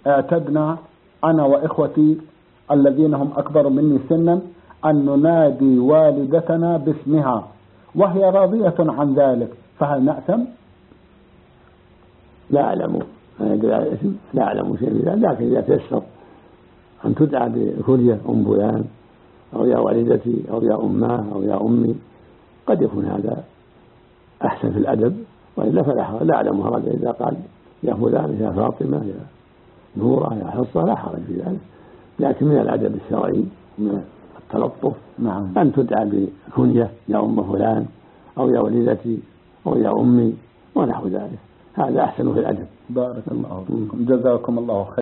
اعتدنا أنا وإخوتي الذين هم أكبر مني سنا أن ننادي والدتنا باسمها وهي راضية عن ذلك، فهل نأثم؟ لا أعلم، لا أعلم شيء من ذلك، لكن إذا تيسر أن تدعى بكنية أم فلان أو يا والدتي أو يا أماه أو يا أمي قد يكون هذا أحسن في الأدب، وإلا فلا حرج. لا أعلم حرج إذا قال يا فلان يا فاطمة يا نورة يا حصة، لا حرج في ذلك، لكن من الأدب الشرعي من التلطف أن تدعى بكنية يا أم فلان أو يا والدتي أو يا أمي ونحو ذلك، هذا أحسن في الأدب. بارك الله فيكم، جزاكم الله خير.